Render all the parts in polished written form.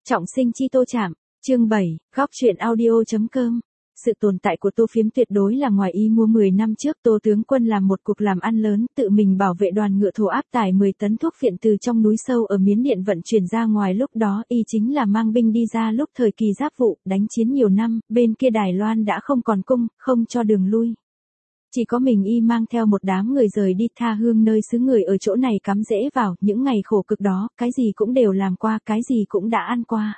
Trọng sinh chi Tô Trạm, chương 7, góc truyện audio.com. Sự tồn tại của Tô Phiếm tuyệt đối là ngoài ý muốn. 10 năm trước Tô tướng quân làm một cuộc làm ăn lớn, tự mình bảo vệ đoàn ngựa thổ áp tải 10 tấn thuốc phiện từ trong núi sâu ở Miến Điện vận chuyển ra ngoài. Lúc đó y chính là mang binh đi ra lúc thời kỳ giáp vụ, đánh chiến nhiều năm, bên kia Đài Loan đã không còn cung, không cho đường lui. Chỉ có mình y mang theo một đám người rời đi tha hương nơi xứ người ở chỗ này cắm rễ vào. Những ngày khổ cực đó, cái gì cũng đều làm qua, cái gì cũng đã ăn qua.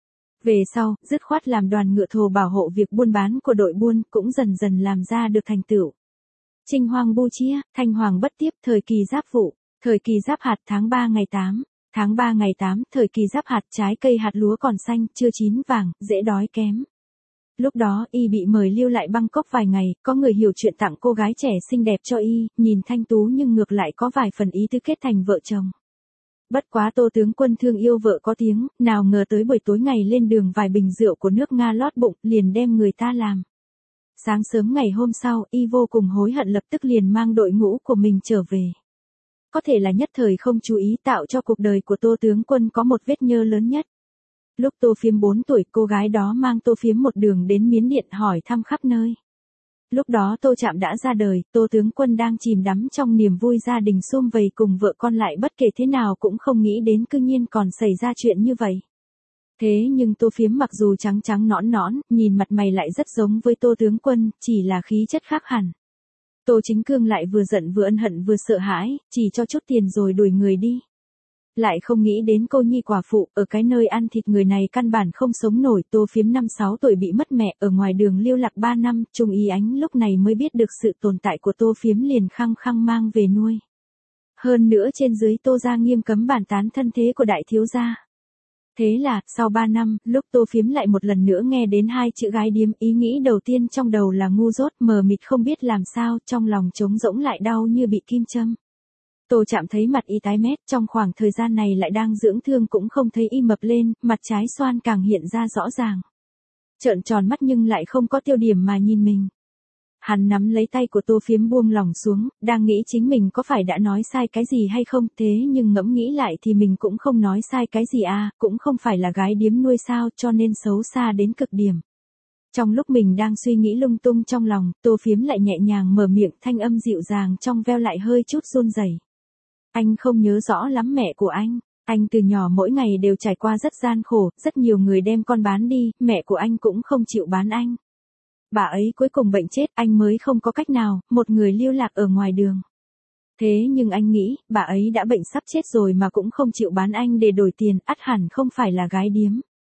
Về sau, dứt khoát làm đoàn ngựa thổ bảo hộ việc buôn bán của đội buôn, cũng dần dần làm ra được thành tựu. Trinh Hoàng Bu Chia, Thanh Hoàng bất tiếp, thời kỳ giáp vụ, thời kỳ giáp hạt tháng 3 ngày 8. Tháng 3 ngày 8, thời kỳ giáp hạt, trái cây hạt lúa còn xanh, chưa chín vàng, dễ đói kém. Lúc đó, y bị mời lưu lại Bangkok vài ngày, có người hiểu chuyện tặng cô gái trẻ xinh đẹp cho y, nhìn thanh tú nhưng ngược lại có vài phần ý tứ kết thành vợ chồng. Bất quá Tô tướng quân thương yêu vợ có tiếng, nào ngờ tới buổi tối ngày lên đường vài bình rượu của nước Nga lót bụng, liền đem người ta làm. Sáng sớm ngày hôm sau, y vô cùng hối hận, lập tức liền mang đội ngũ của mình trở về. Có thể là nhất thời không chú ý, tạo cho cuộc đời của Tô tướng quân có một vết nhơ lớn nhất. Lúc Tô Phiếm 4 tuổi, cô gái đó mang Tô Phiếm một đường đến Miến Điện hỏi thăm khắp nơi. Lúc đó Tô Trạm đã ra đời, Tô tướng quân đang chìm đắm trong niềm vui gia đình sum vầy cùng vợ con, lại bất kể thế nào cũng không nghĩ đến cư nhiên còn xảy ra chuyện như vậy. Thế nhưng Tô Phiếm mặc dù trắng trắng nõn nõn, nhìn mặt mày lại rất giống với Tô tướng quân, chỉ là khí chất khác hẳn. Tô Chính Cương lại vừa giận vừa ân hận vừa sợ hãi, chỉ cho chút tiền rồi đuổi người đi. Lại không nghĩ đến cô nhi quả phụ, ở cái nơi ăn thịt người này căn bản không sống nổi. Tô Phiếm 5-6 tuổi bị mất mẹ, ở ngoài đường lưu lạc 3 năm, Trung Y Ánh lúc này mới biết được sự tồn tại của Tô Phiếm, liền khăng khăng mang về nuôi. Hơn nữa trên dưới Tô gia nghiêm cấm bàn tán thân thế của đại thiếu gia. Thế là, sau 3 năm, lúc Tô Phiếm lại một lần nữa nghe đến 2 chữ gái điếm, ý nghĩ đầu tiên trong đầu là ngu dốt, mờ mịt không biết làm sao, trong lòng trống rỗng lại đau như bị kim châm. Tô Trạm thấy mặt y tái mét, trong khoảng thời gian này lại đang dưỡng thương cũng không thấy y mập lên, mặt trái xoan càng hiện ra rõ ràng. Trợn tròn mắt nhưng lại không có tiêu điểm mà nhìn mình. Hắn nắm lấy tay của Tô Phiếm buông lỏng xuống, đang nghĩ chính mình có phải đã nói sai cái gì hay không, thế nhưng ngẫm nghĩ lại thì mình cũng không nói sai cái gì à, cũng không phải là gái điếm nuôi sao, cho nên xấu xa đến cực điểm. Trong lúc mình đang suy nghĩ lung tung trong lòng, Tô Phiếm lại nhẹ nhàng mở miệng, thanh âm dịu dàng trong veo lại hơi chút run rẩy. Anh không nhớ rõ lắm mẹ của anh từ nhỏ mỗi ngày đều trải qua rất gian khổ, rất nhiều người đem con bán đi, mẹ của anh cũng không chịu bán anh. Bà ấy cuối cùng bệnh chết, anh mới không có cách nào, một người lưu lạc ở ngoài đường. Thế nhưng anh nghĩ, bà ấy đã bệnh sắp chết rồi mà cũng không chịu bán anh để đổi tiền, ắt hẳn không phải là gái điếm.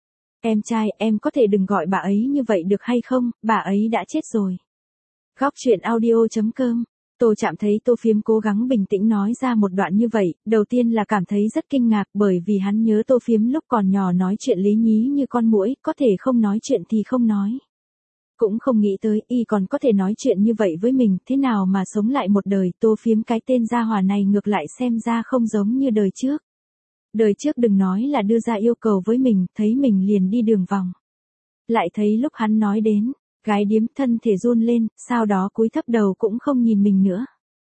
Em trai, em có thể đừng gọi bà ấy như vậy được hay không, bà ấy đã chết rồi. Góc truyện audio.com. Tô Trạm thấy Tô Phiếm cố gắng bình tĩnh nói ra một đoạn như vậy, đầu tiên là cảm thấy rất kinh ngạc, bởi vì hắn nhớ Tô Phiếm lúc còn nhỏ nói chuyện lý nhí như con muỗi, có thể không nói chuyện thì không nói. Cũng không nghĩ tới y còn có thể nói chuyện như vậy với mình, thế nào mà sống lại một đời. Tô Phiếm cái tên gia hỏa này ngược lại xem ra không giống như đời trước. Đời trước đừng nói là đưa ra yêu cầu với mình, thấy mình liền đi đường vòng. Lại thấy lúc hắn nói đến gái điếm, thân thể run lên, sau đó cúi thấp đầu cũng không nhìn mình nữa.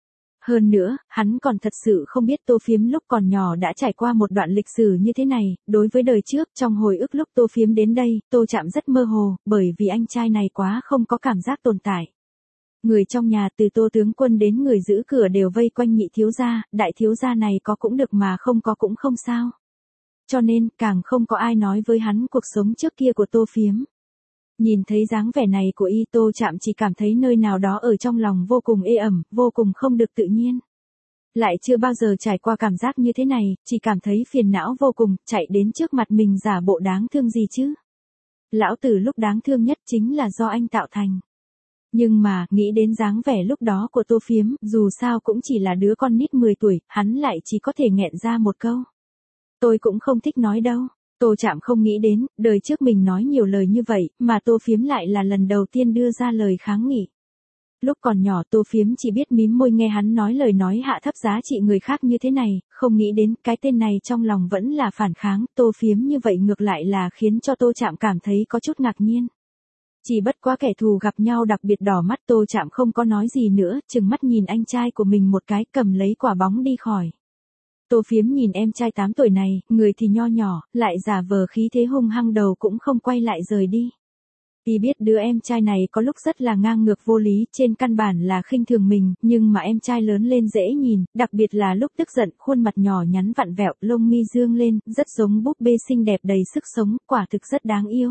Hơn nữa, hắn còn thật sự không biết Tô Phiếm lúc còn nhỏ đã trải qua một đoạn lịch sử như thế này. Đối với đời trước, trong hồi ức lúc Tô Phiếm đến đây, Tô Trạm rất mơ hồ, bởi vì anh trai này quá không có cảm giác tồn tại. Người trong nhà từ Tô tướng quân đến người giữ cửa đều vây quanh nhị thiếu gia, đại thiếu gia này có cũng được mà không có cũng không sao. Cho nên, càng không có ai nói với hắn cuộc sống trước kia của Tô Phiếm. Nhìn thấy dáng vẻ này của y, Tô Trạm chỉ cảm thấy nơi nào đó ở trong lòng vô cùng ê ẩm, vô cùng không được tự nhiên. Lại chưa bao giờ trải qua cảm giác như thế này, chỉ cảm thấy phiền não vô cùng, chạy đến trước mặt mình giả bộ đáng thương gì chứ. Lão tử lúc đáng thương nhất chính là do anh tạo thành. Nhưng mà, nghĩ đến dáng vẻ lúc đó của Tô Phiếm, dù sao cũng chỉ là đứa con nít 10 tuổi, hắn lại chỉ có thể nghẹn ra một câu. Tôi cũng không thích nói đâu. Tô Trạm không nghĩ đến, đời trước mình nói nhiều lời như vậy, mà Tô Phiếm lại là lần đầu tiên đưa ra lời kháng nghị. Lúc còn nhỏ Tô Phiếm chỉ biết mím môi nghe hắn nói lời nói hạ thấp giá trị người khác như thế này, không nghĩ đến cái tên này trong lòng vẫn là phản kháng. Tô Phiếm như vậy ngược lại là khiến cho Tô Trạm cảm thấy có chút ngạc nhiên. Chỉ bất quá kẻ thù gặp nhau đặc biệt đỏ mắt, Tô Trạm không có nói gì nữa, chừng mắt nhìn anh trai của mình một cái, cầm lấy quả bóng đi khỏi. Tô Phiếm nhìn em trai 8 tuổi này, người thì nho nhỏ, lại giả vờ khí thế hung hăng đầu cũng không quay lại rời đi. Y biết đứa em trai này có lúc rất là ngang ngược vô lý, trên căn bản là khinh thường mình, nhưng mà em trai lớn lên dễ nhìn, đặc biệt là lúc tức giận, khuôn mặt nhỏ nhắn vặn vẹo, lông mi dương lên, rất giống búp bê xinh đẹp đầy sức sống, quả thực rất đáng yêu.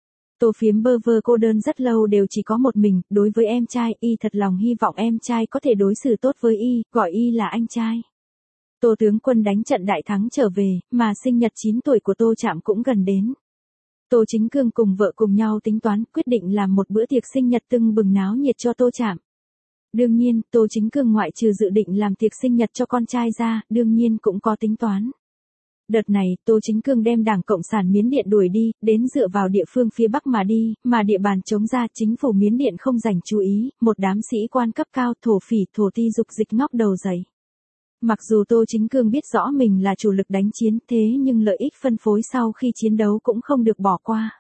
Tô Phiếm bơ vơ cô đơn rất lâu đều chỉ có một mình, đối với em trai, y thật lòng hy vọng em trai có thể đối xử tốt với y, gọi y là anh trai. Tô tướng quân đánh trận đại thắng trở về, mà sinh nhật 9 tuổi của Tô Trạm cũng gần đến. Tô Chính Cương cùng vợ cùng nhau tính toán, quyết định làm một bữa tiệc sinh nhật tưng bừng náo nhiệt cho Tô Trạm. Đương nhiên, Tô Chính Cương ngoại trừ dự định làm tiệc sinh nhật cho con trai ra, đương nhiên cũng có tính toán. Đợt này, Tô Chính Cương đem Đảng Cộng sản Miến Điện đuổi đi, đến dựa vào địa phương phía Bắc mà đi, mà địa bàn chống ra chính phủ Miến Điện không dành chú ý, một đám sĩ quan cấp cao thổ phỉ thổ ti dục dịch ngóc đầu dậy. Mặc dù Tô Chính Cương biết rõ mình là chủ lực đánh chiến thế nhưng lợi ích phân phối sau khi chiến đấu cũng không được bỏ qua.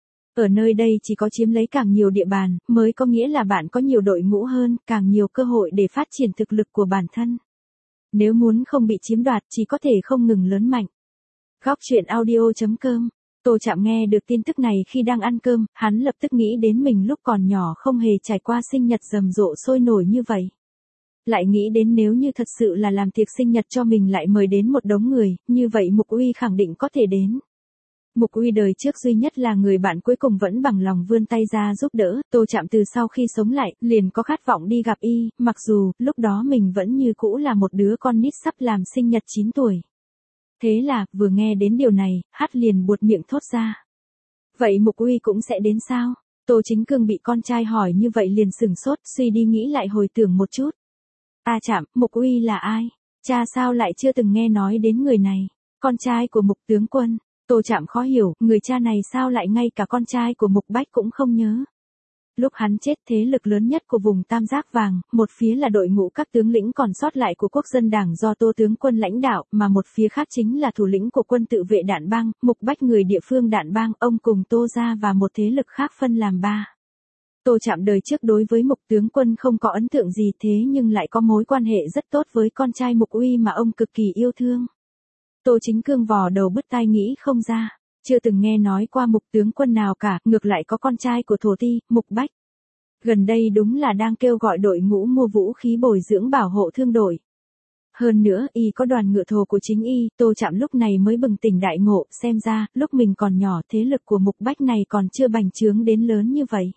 Ở nơi đây chỉ có chiếm lấy càng nhiều địa bàn, mới có nghĩa là bạn có nhiều đội ngũ hơn, càng nhiều cơ hội để phát triển thực lực của bản thân. Nếu muốn không bị chiếm đoạt chỉ có thể không ngừng lớn mạnh. Góc truyện audio.com. Tô Trạm nghe được tin tức này khi đang ăn cơm, hắn lập tức nghĩ đến mình lúc còn nhỏ không hề trải qua sinh nhật rầm rộ sôi nổi như vậy. Lại nghĩ đến nếu như thật sự là làm tiệc sinh nhật cho mình lại mời đến một đống người, như vậy Mục Uy khẳng định có thể đến. Mục Uy đời trước duy nhất là người bạn cuối cùng vẫn bằng lòng vươn tay ra giúp đỡ, Tô Trạm từ sau khi sống lại, liền có khát vọng đi gặp y, mặc dù, lúc đó mình vẫn như cũ là một đứa con nít sắp làm sinh nhật 9 tuổi. Thế là, vừa nghe đến điều này, hát liền buột miệng thốt ra. Vậy Mục Uy cũng sẽ đến sao? Tô Chính Cương bị con trai hỏi như vậy liền sửng sốt, suy đi nghĩ lại hồi tưởng một chút. Trạm, Mục Uy là ai? Cha sao lại chưa từng nghe nói đến người này? Con trai của Mục tướng quân. Tô Trạm khó hiểu, người cha này sao lại ngay cả con trai của Mục Bách cũng không nhớ. Lúc hắn chết thế lực lớn nhất của vùng Tam Giác Vàng, một phía là đội ngũ các tướng lĩnh còn sót lại của Quốc dân Đảng do Tô tướng quân lãnh đạo, mà một phía khác chính là thủ lĩnh của quân tự vệ Đạn Bang, Mục Bách người địa phương Đạn Bang, ông cùng Tô gia và một thế lực khác phân làm ba. Tô Trạm đời trước đối với Mục tướng quân không có ấn tượng gì thế nhưng lại có mối quan hệ rất tốt với con trai Mục Uy mà ông cực kỳ yêu thương. Tô Chính Cương vò đầu bứt tai nghĩ không ra, chưa từng nghe nói qua Mục tướng quân nào cả, ngược lại có con trai của thổ ti, Mục Bách. Gần đây đúng là đang kêu gọi đội ngũ mua vũ khí bồi dưỡng bảo hộ thương đội. Hơn nữa, y có đoàn ngựa thồ của chính y, Tô Trạm lúc này mới bừng tỉnh đại ngộ, xem ra, lúc mình còn nhỏ thế lực của Mục Bách này còn chưa bành trướng đến lớn như vậy.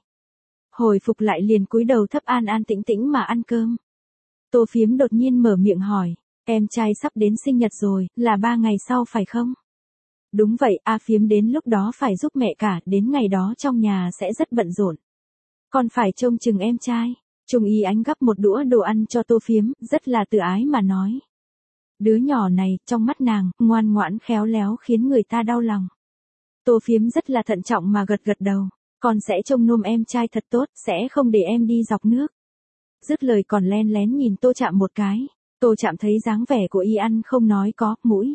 Hồi phục lại liền cúi đầu thấp an an tĩnh tĩnh mà ăn cơm. Tô Phiếm đột nhiên mở miệng hỏi, em trai sắp đến sinh nhật rồi, là 3 ngày sau phải không? Đúng vậy, Phiếm đến lúc đó phải giúp mẹ cả, đến ngày đó trong nhà sẽ rất bận rộn. Con phải trông chừng em trai. Trung Y Ánh gắp một đũa đồ ăn cho Tô Phiếm, rất là tự ái mà nói. Đứa nhỏ này, trong mắt nàng, ngoan ngoãn khéo léo khiến người ta đau lòng. Tô Phiếm rất là thận trọng mà gật gật đầu. Con sẽ trông nom em trai thật tốt, sẽ không để em đi dọc nước. Dứt lời còn len lén nhìn Tô Trạm một cái. Tô Trạm thấy dáng vẻ của y ăn không nói có, mũi.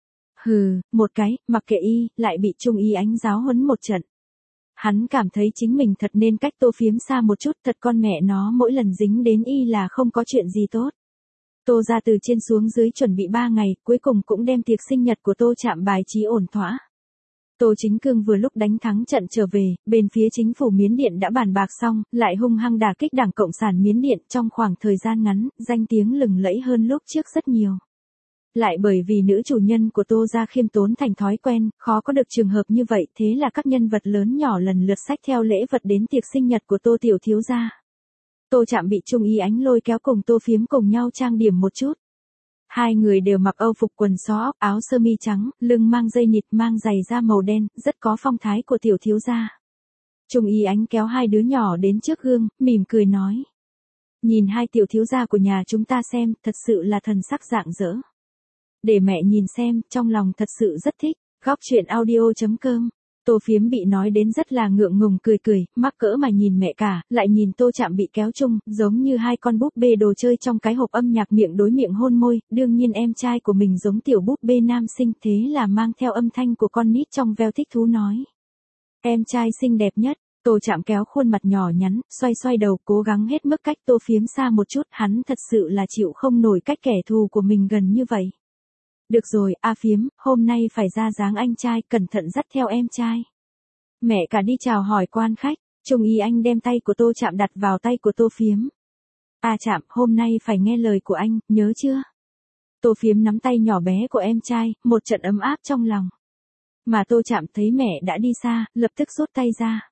Hừ, một cái, mặc kệ y, lại bị Trung Y Ánh giáo huấn một trận. Hắn cảm thấy chính mình thật nên cách Tô Phiếm xa một chút, thật con mẹ nó mỗi lần dính đến y là không có chuyện gì tốt. Tô ra từ trên xuống dưới chuẩn bị 3 ngày, cuối cùng cũng đem tiệc sinh nhật của Tô Trạm bài trí ổn thỏa. Tô Chính Cương vừa lúc đánh thắng trận trở về, bên phía chính phủ Miến Điện đã bàn bạc xong, lại hung hăng đả kích Đảng Cộng sản Miến Điện trong khoảng thời gian ngắn, danh tiếng lừng lẫy hơn lúc trước rất nhiều. Lại bởi vì nữ chủ nhân của Tô gia khiêm tốn thành thói quen, khó có được trường hợp như vậy, thế là các nhân vật lớn nhỏ lần lượt xách theo lễ vật đến tiệc sinh nhật của Tô tiểu thiếu gia. Tô Trạm bị Trung Y Ánh lôi kéo cùng Tô Phiếm cùng nhau trang điểm một chút. Hai người đều mặc âu phục quần xó óc, áo sơ mi trắng, lưng mang dây nịt, mang giày da màu đen, rất có phong thái của tiểu thiếu gia. Trung Y Ánh kéo hai đứa nhỏ đến trước gương, mỉm cười nói: "Nhìn hai tiểu thiếu gia của nhà chúng ta xem, thật sự là thần sắc rạng rỡ. Để mẹ nhìn xem, trong lòng thật sự rất thích." Góc truyện audio.com. Tô Phiếm bị nói đến rất là ngượng ngùng cười cười, mắc cỡ mà nhìn mẹ cả, lại nhìn Tô Trạm bị kéo chung, giống như hai con búp bê đồ chơi trong cái hộp âm nhạc miệng đối miệng hôn môi, đương nhiên em trai của mình giống tiểu búp bê nam sinh, thế là mang theo âm thanh của con nít trong veo thích thú nói: "Em trai xinh đẹp nhất." Tô Trạm kéo khuôn mặt nhỏ nhắn, xoay xoay đầu, cố gắng hết mức cách Tô Phiếm xa một chút, hắn thật sự là chịu không nổi cách kẻ thù của mình gần như vậy. Được rồi, A Phiếm, hôm nay phải ra dáng anh trai, cẩn thận dắt theo em trai. Mẹ cả đi chào hỏi quan khách, Trung ý anh đem tay của Tô Trạm đặt vào tay của Tô Phiếm. A Trạm, hôm nay phải nghe lời của anh, nhớ chưa? Tô Phiếm nắm tay nhỏ bé của em trai, một trận ấm áp trong lòng. Mà Tô Trạm thấy mẹ đã đi xa, lập tức rút tay ra.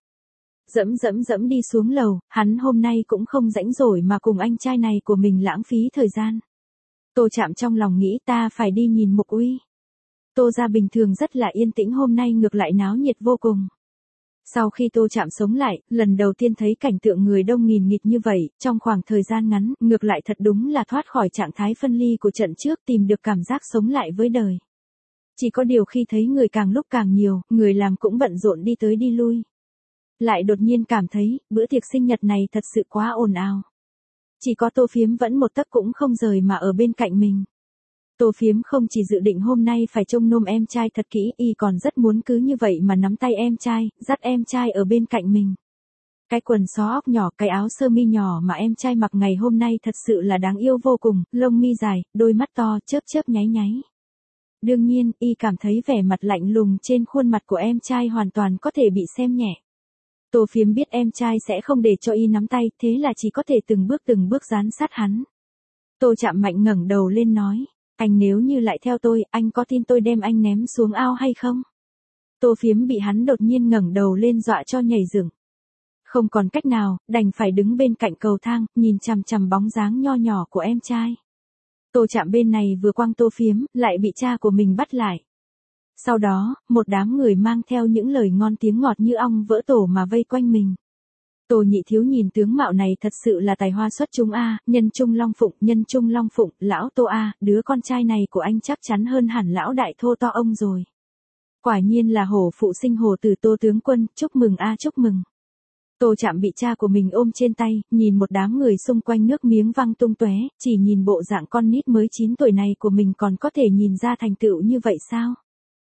Dẫm đi xuống lầu, hắn hôm nay cũng không rảnh rỗi mà cùng anh trai này của mình lãng phí thời gian. Tô Trạm trong lòng nghĩ ta phải đi nhìn Mục Uy. Tô gia bình thường rất là yên tĩnh, hôm nay ngược lại náo nhiệt vô cùng. Sau khi Tô Trạm sống lại, lần đầu tiên thấy cảnh tượng người đông nghìn nghịt như vậy, trong khoảng thời gian ngắn, ngược lại thật đúng là thoát khỏi trạng thái phân ly của trận trước, tìm được cảm giác sống lại với đời. Chỉ có điều khi thấy người càng lúc càng nhiều, người làm cũng bận rộn đi tới đi lui. Lại đột nhiên cảm thấy, bữa tiệc sinh nhật này thật sự quá ồn ào. Chỉ có Tô Phiếm vẫn một tấc cũng không rời mà ở bên cạnh mình. Tô Phiếm không chỉ dự định hôm nay phải trông nom em trai thật kỹ, y còn rất muốn cứ như vậy mà nắm tay em trai, dắt em trai ở bên cạnh mình. Cái quần xó óc nhỏ, cái áo sơ mi nhỏ mà em trai mặc ngày hôm nay thật sự là đáng yêu vô cùng, lông mi dài, đôi mắt to, chớp chớp nháy nháy. Đương nhiên, y cảm thấy vẻ mặt lạnh lùng trên khuôn mặt của em trai hoàn toàn có thể bị xem nhẹ. Tô Phiếm biết em trai sẽ không để cho y nắm tay, thế là chỉ có thể từng bước dán sát hắn. Tô Trạm mạnh ngẩng đầu lên nói, anh nếu như lại theo tôi, anh có tin tôi đem anh ném xuống ao hay không? Tô Phiếm bị hắn đột nhiên ngẩng đầu lên dọa cho nhảy dựng. Không còn cách nào, đành phải đứng bên cạnh cầu thang, nhìn chằm chằm bóng dáng nho nhỏ của em trai. Tô Trạm bên này vừa quăng Tô Phiếm, lại bị cha của mình bắt lại. Sau đó, một đám người mang theo những lời ngon tiếng ngọt như ong vỡ tổ mà vây quanh mình. Tô Nhị Thiếu nhìn tướng mạo này thật sự là tài hoa xuất chúng a, nhân trung long phụng, lão Tô a, đứa con trai này của anh chắc chắn hơn hẳn lão đại thô to ông rồi. Quả nhiên là hổ phụ sinh hổ tử Tô tướng quân, chúc mừng a chúc mừng. Tô Trạm bị cha của mình ôm trên tay, nhìn một đám người xung quanh nước miếng văng tung tóe, chỉ nhìn bộ dạng con nít mới 9 tuổi này của mình còn có thể nhìn ra thành tựu như vậy sao?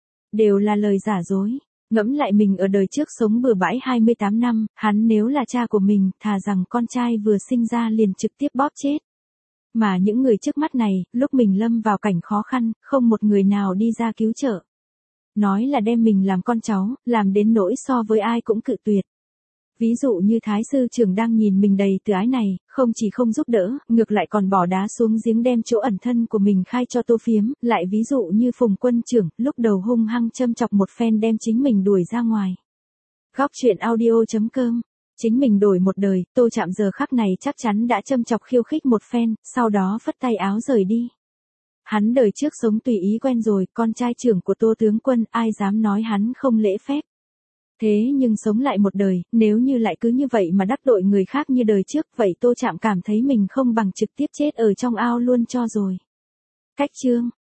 Đều là lời giả dối. Ngẫm lại mình ở đời trước sống bừa bãi 28 năm, hắn nếu là cha của mình, thà rằng con trai vừa sinh ra liền trực tiếp bóp chết. Mà những người trước mắt này, lúc mình lâm vào cảnh khó khăn, không một người nào đi ra cứu trợ. Nói là đem mình làm con cháu, làm đến nỗi so với ai cũng cự tuyệt. Ví dụ như Thái sư trưởng đang nhìn mình đầy từ ái này, không chỉ không giúp đỡ, ngược lại còn bỏ đá xuống giếng đem chỗ ẩn thân của mình khai cho Tô Phiếm, lại ví dụ như Phùng quân trưởng, lúc đầu hung hăng châm chọc một phen đem chính mình đuổi ra ngoài. Góc truyện audio.com. Chính mình đổi một đời, Tô Trạm giờ khắc này chắc chắn đã châm chọc khiêu khích một phen, sau đó phất tay áo rời đi. Hắn đời trước sống tùy ý quen rồi, con trai trưởng của Tô tướng quân, ai dám nói hắn không lễ phép. Thế nhưng sống lại một đời, nếu như lại cứ như vậy mà đắc tội người khác như đời trước, vậy Tô Trạm cảm thấy mình không bằng trực tiếp chết ở trong ao luôn cho rồi. Cách chương